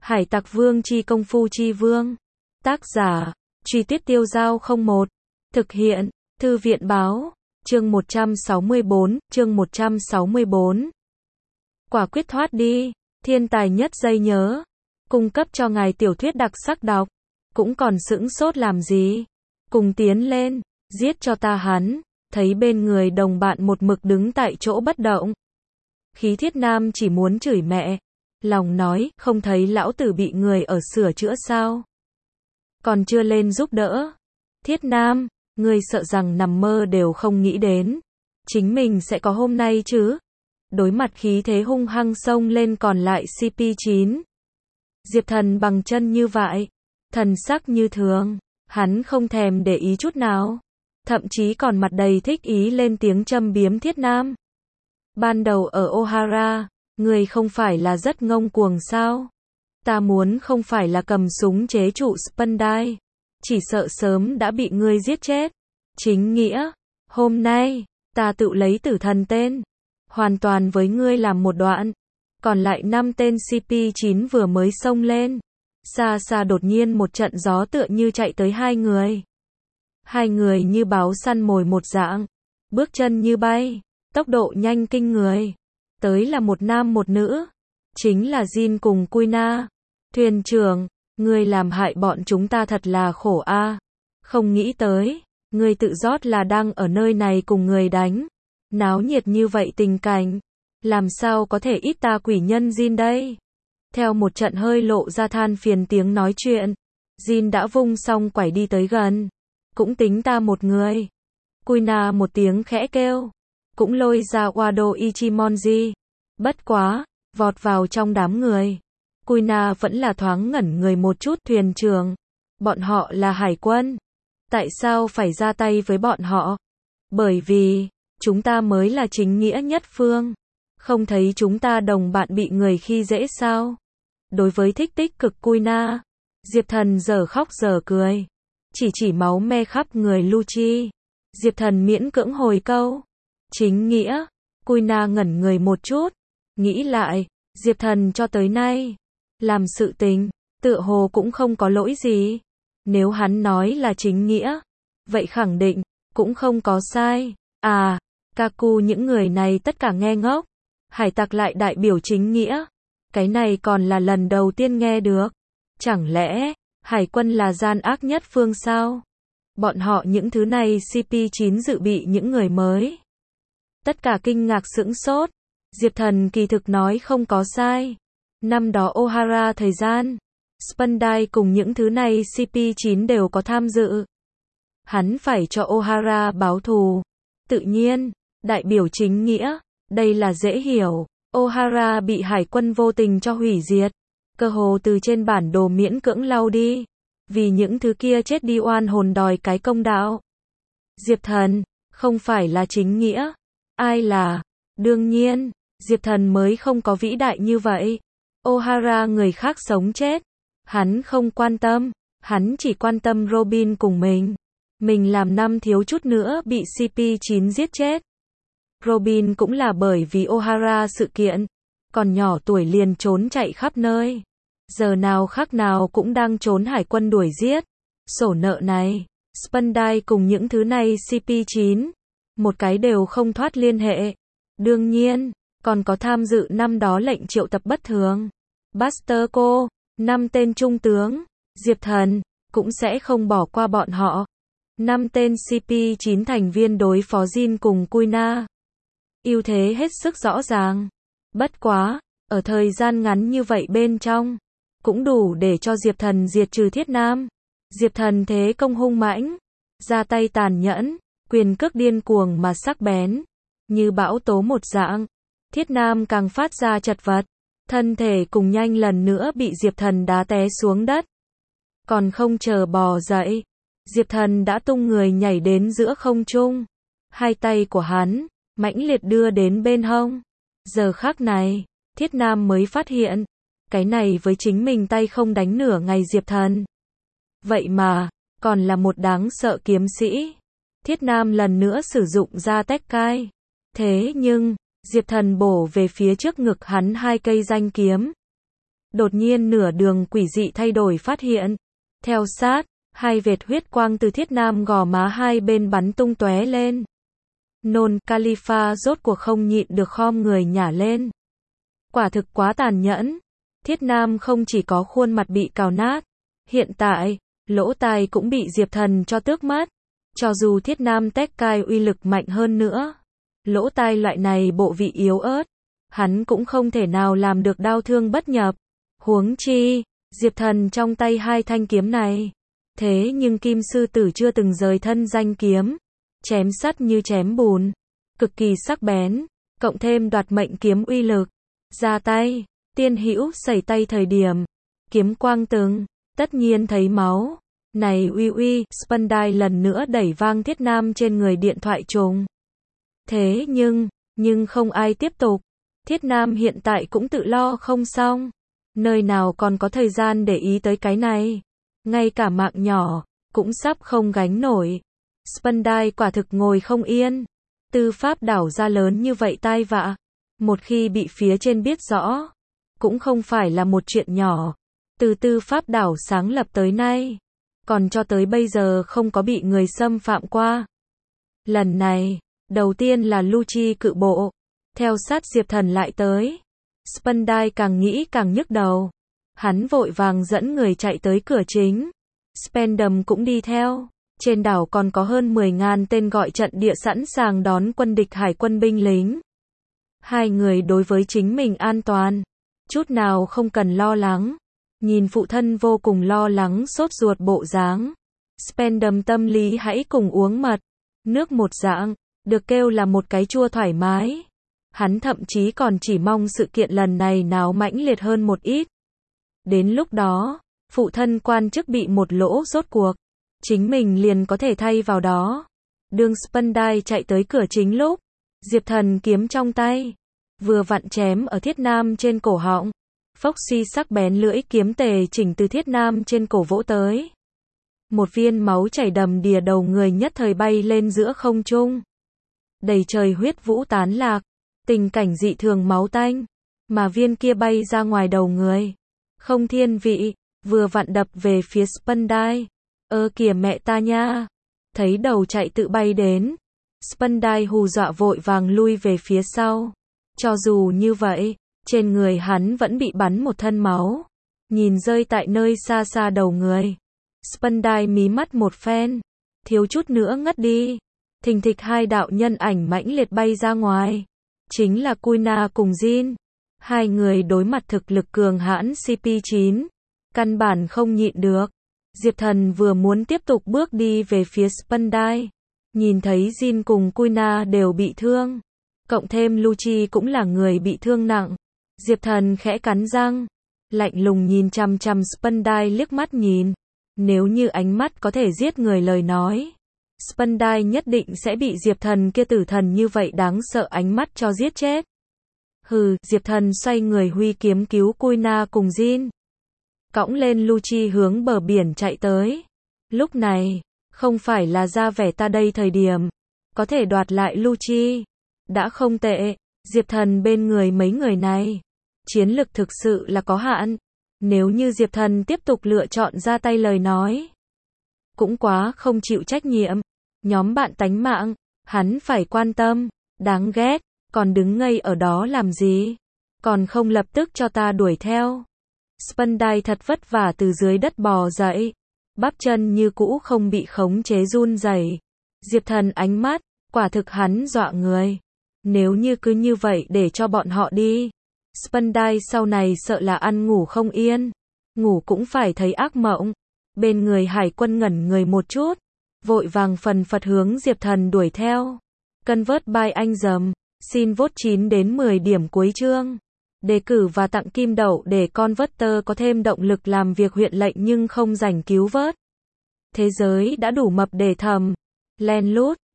Hải Tặc Vương chi công phu chi vương. Tác giả, Truy Tuyết Tiêu Giao 01. Thực hiện, Thư viện báo, chương 164. Quả quyết thoát đi, thiên tài nhất giây nhớ. Cung cấp cho ngài tiểu thuyết đặc sắc đọc. Cũng còn sững sốt làm gì? Cùng tiến lên, giết cho ta hắn. Thấy bên người đồng bạn một mực đứng tại chỗ bất động. Khí Thiết Nam chỉ muốn chửi mẹ. Lòng nói, không thấy lão tử bị người ở sửa chữa sao? Còn chưa lên giúp đỡ. Thiết Nam, ngươi sợ rằng nằm mơ đều không nghĩ đến. Chính mình sẽ có hôm nay chứ? Đối mặt khí thế hung hăng xông lên còn lại CP9. Diệp Thần bằng chân như vậy. Thần sắc như thường. Hắn không thèm để ý chút nào. Thậm chí còn mặt đầy thích ý lên tiếng châm biếm Thiết Nam. Ban đầu ở Ohara, người không phải là rất ngông cuồng sao? Ta muốn không phải là cầm súng chế trụ Spandai. Chỉ sợ sớm đã bị ngươi giết chết. Chính nghĩa, hôm nay, ta tự lấy tử thần tên. Hoàn toàn với ngươi làm một đoạn. Còn lại 5 tên CP9 vừa mới xông lên. Xa xa đột nhiên một trận gió tựa như chạy tới hai người. Hai người như báo săn mồi một dạng. Bước chân như bay. Tốc độ nhanh kinh người. Tới là một nam một nữ. Chính là Jin cùng Kuina. Thuyền trưởng, ngươi làm hại bọn chúng ta thật là khổ a. Không nghĩ tới, ngươi tự rót là đang ở nơi này cùng người đánh. Náo nhiệt như vậy tình cảnh. Làm sao có thể ít ta quỷ nhân Jin đây? Theo một trận hơi lộ ra than phiền tiếng nói chuyện. Jin đã vung xong quải đi tới gần. Cũng tính ta một người. Kuina một tiếng khẽ kêu. Cũng lôi ra Wado Ichimonji. Bất quá, vọt vào trong đám người. Kuina vẫn là thoáng ngẩn người một chút. Thuyền trưởng. Bọn họ là hải quân. Tại sao phải ra tay với bọn họ? Bởi vì, chúng ta mới là chính nghĩa nhất phương. Không thấy chúng ta đồng bạn bị người khi dễ sao? Đối với thích tích cực Kuina, Diệp Thần giờ khóc giờ cười. Chỉ máu me khắp người Lucci. Diệp Thần miễn cưỡng hồi câu. Chính nghĩa. Kuina ngẩn người một chút. Nghĩ lại, Diệp Thần cho tới nay. Làm sự tình, tựa hồ cũng không có lỗi gì. Nếu hắn nói là chính nghĩa. Vậy khẳng định, cũng không có sai. À, Kaku những người này tất cả nghe ngốc. Hải tặc lại đại biểu chính nghĩa. Cái này còn là lần đầu tiên nghe được. Chẳng lẽ, hải quân là gian ác nhất phương sao? Bọn họ những thứ này CP9 dự bị những người mới. Tất cả kinh ngạc sững sốt. Diệp Thần kỳ thực nói không có sai. Năm đó Ohara thời gian, Spandai cùng những thứ này CP9 đều có tham dự. Hắn phải cho Ohara báo thù. Tự nhiên, đại biểu chính nghĩa. Đây là dễ hiểu. Ohara bị hải quân vô tình cho hủy diệt. Cơ hồ từ trên bản đồ miễn cưỡng lau đi. Vì những thứ kia chết đi oan hồn đòi cái công đạo. Diệp Thần, không phải là chính nghĩa. Ai là? Đương nhiên, Diệp Thần mới không có vĩ đại như vậy. Ohara người khác sống chết. Hắn không quan tâm. Hắn chỉ quan tâm Robin cùng mình. Mình làm năm thiếu chút nữa bị CP9 giết chết. Robin cũng là bởi vì Ohara sự kiện. Còn nhỏ tuổi liền trốn chạy khắp nơi. Giờ nào khác nào cũng đang trốn hải quân đuổi giết. Sổ nợ này, Spandai cùng những thứ này CP9. Một cái đều không thoát liên hệ. Đương nhiên, còn có tham dự năm đó lệnh triệu tập bất thường. Buster cô, 5 tên trung tướng, Diệp Thần, cũng sẽ không bỏ qua bọn họ. 5 tên CP9 thành viên đối phó Jin cùng Kuina. Ưu thế hết sức rõ ràng. Bất quá, ở thời gian ngắn như vậy bên trong, cũng đủ để cho Diệp Thần diệt trừ Thiết Nam. Diệp Thần thế công hung mãnh, ra tay tàn nhẫn, quyền cước điên cuồng mà sắc bén, như bão tố một dạng. Thiết Nam càng phát ra chật vật, thân thể cùng nhanh lần nữa bị Diệp Thần đá té xuống đất. Còn không chờ bò dậy, Diệp Thần đã tung người nhảy đến giữa không trung. Hai tay của hắn mãnh liệt đưa đến bên hông. Giờ khắc này, Thiết Nam mới phát hiện, cái này với chính mình tay không đánh nửa ngày Diệp Thần. Vậy mà, còn là một đáng sợ kiếm sĩ. Thiết Nam lần nữa sử dụng ra Tekkai. Thế nhưng, Diệp Thần bổ về phía trước ngực hắn 2 cây danh kiếm. Đột nhiên nửa đường quỷ dị thay đổi phát hiện. Theo sát, hai vệt huyết quang từ Thiết Nam gò má hai bên bắn tung tóe lên. Nôn Khalifa rốt cuộc không nhịn được khom người nhả lên. Quả thực quá tàn nhẫn. Thiết Nam không chỉ có khuôn mặt bị cào nát, hiện tại, lỗ tai cũng bị Diệp Thần cho tước mất. Cho dù Thiết Nam tét cai uy lực mạnh hơn nữa, lỗ tai loại này bộ vị yếu ớt, hắn cũng không thể nào làm được đau thương bất nhập. Huống chi, Diệp Thần trong tay hai thanh kiếm này. Thế nhưng Kim Sư Tử chưa từng rời thân danh kiếm. Chém sắt như chém bùn. Cực kỳ sắc bén. Cộng thêm đoạt mệnh kiếm uy lực. Ra tay. Tiên hữu sẩy tay thời điểm. Kiếm quang từng. Tất nhiên thấy máu. Này uy, Spandai lần nữa đẩy vang Thiết Nam trên người điện thoại trùng. Thế nhưng không ai tiếp tục. Thiết Nam hiện tại cũng tự lo không xong. Nơi nào còn có thời gian để ý tới cái này. Ngay cả mạng nhỏ, cũng sắp không gánh nổi. Spandai quả thực ngồi không yên. Tư pháp đảo ra lớn như vậy tai vạ. Một khi bị phía trên biết rõ, cũng không phải là một chuyện nhỏ. Từ tư pháp đảo sáng lập tới nay, còn cho tới bây giờ không có bị người xâm phạm qua. Lần này, đầu tiên là Lucci cự bộ. Theo sát Diệp Thần lại tới. Spandai càng nghĩ càng nhức đầu. Hắn vội vàng dẫn người chạy tới cửa chính. Spandam cũng đi theo. Trên đảo còn có hơn 10.000 tên gọi trận địa sẵn sàng đón quân địch hải quân binh lính. Hai người đối với chính mình an toàn, chút nào không cần lo lắng. Nhìn phụ thân vô cùng lo lắng sốt ruột bộ dáng. Spandam tâm lý hãy cùng uống mật. Nước một dạng, được kêu là một cái chua thoải mái. Hắn thậm chí còn chỉ mong sự kiện lần này nào mãnh liệt hơn một ít. Đến lúc đó, phụ thân quan chức bị một lỗ rốt cuộc, chính mình liền có thể thay vào đó. Đường Spandai chạy tới cửa chính lúc, Diệp Thần kiếm trong tay, vừa vặn chém ở Thiết Nam trên cổ họng. Phốc suy sắc bén lưỡi kiếm tề chỉnh từ Thiết Nam trên cổ vỗ tới. Một viên máu chảy đầm đìa đầu người nhất thời bay lên giữa không trung. Đầy trời huyết vũ tán lạc. Tình cảnh dị thường máu tanh, mà viên kia bay ra ngoài đầu người. Không thiên vị, vừa vặn đập về phía Spandai. Kìa mẹ ta nha. Thấy đầu chạy tự bay đến. Spandai hù dọa vội vàng lui về phía sau. Cho dù như vậy, trên người hắn vẫn bị bắn một thân máu. Nhìn rơi tại nơi xa xa đầu người. Spandai mí mắt một phen. Thiếu chút nữa ngất đi. Thình thịch hai đạo nhân ảnh mãnh liệt bay ra ngoài. Chính là Kuina cùng Jin. Hai người đối mặt thực lực cường hãn CP9. Căn bản không nhịn được. Diệp Thần vừa muốn tiếp tục bước đi về phía Spandai. Nhìn thấy Jin cùng Kuina đều bị thương. Cộng thêm Lucci cũng là người bị thương nặng. Diệp Thần khẽ cắn răng. Lạnh lùng nhìn chằm chằm Spandai liếc mắt nhìn. Nếu như ánh mắt có thể giết người lời nói. Spandai nhất định sẽ bị Diệp Thần kia tử thần như vậy đáng sợ ánh mắt cho giết chết. Hừ, Diệp Thần xoay người huy kiếm cứu Kuina cùng Jin. Cõng lên Lucci hướng bờ biển chạy tới. Lúc này, không phải là ra vẻ ta đây thời điểm. Có thể đoạt lại Lucci. Đã không tệ, Diệp Thần bên người mấy người này. Chiến lực thực sự là có hạn. Nếu như Diệp Thần tiếp tục lựa chọn ra tay lời nói. Cũng quá không chịu trách nhiệm. Nhóm bạn tánh mạng, hắn phải quan tâm. Đáng ghét, còn đứng ngây ở đó làm gì? Còn không lập tức cho ta đuổi theo. Spandai thật vất vả từ dưới đất bò dậy. Bắp chân như cũ không bị khống chế run rẩy. Diệp Thần ánh mắt, quả thực hắn dọa người. Nếu như cứ như vậy để cho bọn họ đi. Spandai sau này sợ là ăn ngủ không yên. Ngủ cũng phải thấy ác mộng. Bên người hải quân ngẩn người một chút. Vội vàng phần phật hướng Diệp Thần đuổi theo. Convert by anh dầm. Xin vote 9 đến 10 điểm cuối chương. Đề cử và tặng kim đậu để Converter có thêm động lực làm việc huyện lệnh nhưng không rảnh cứu vớt. Thế giới đã đủ mập để thầm. Len lút.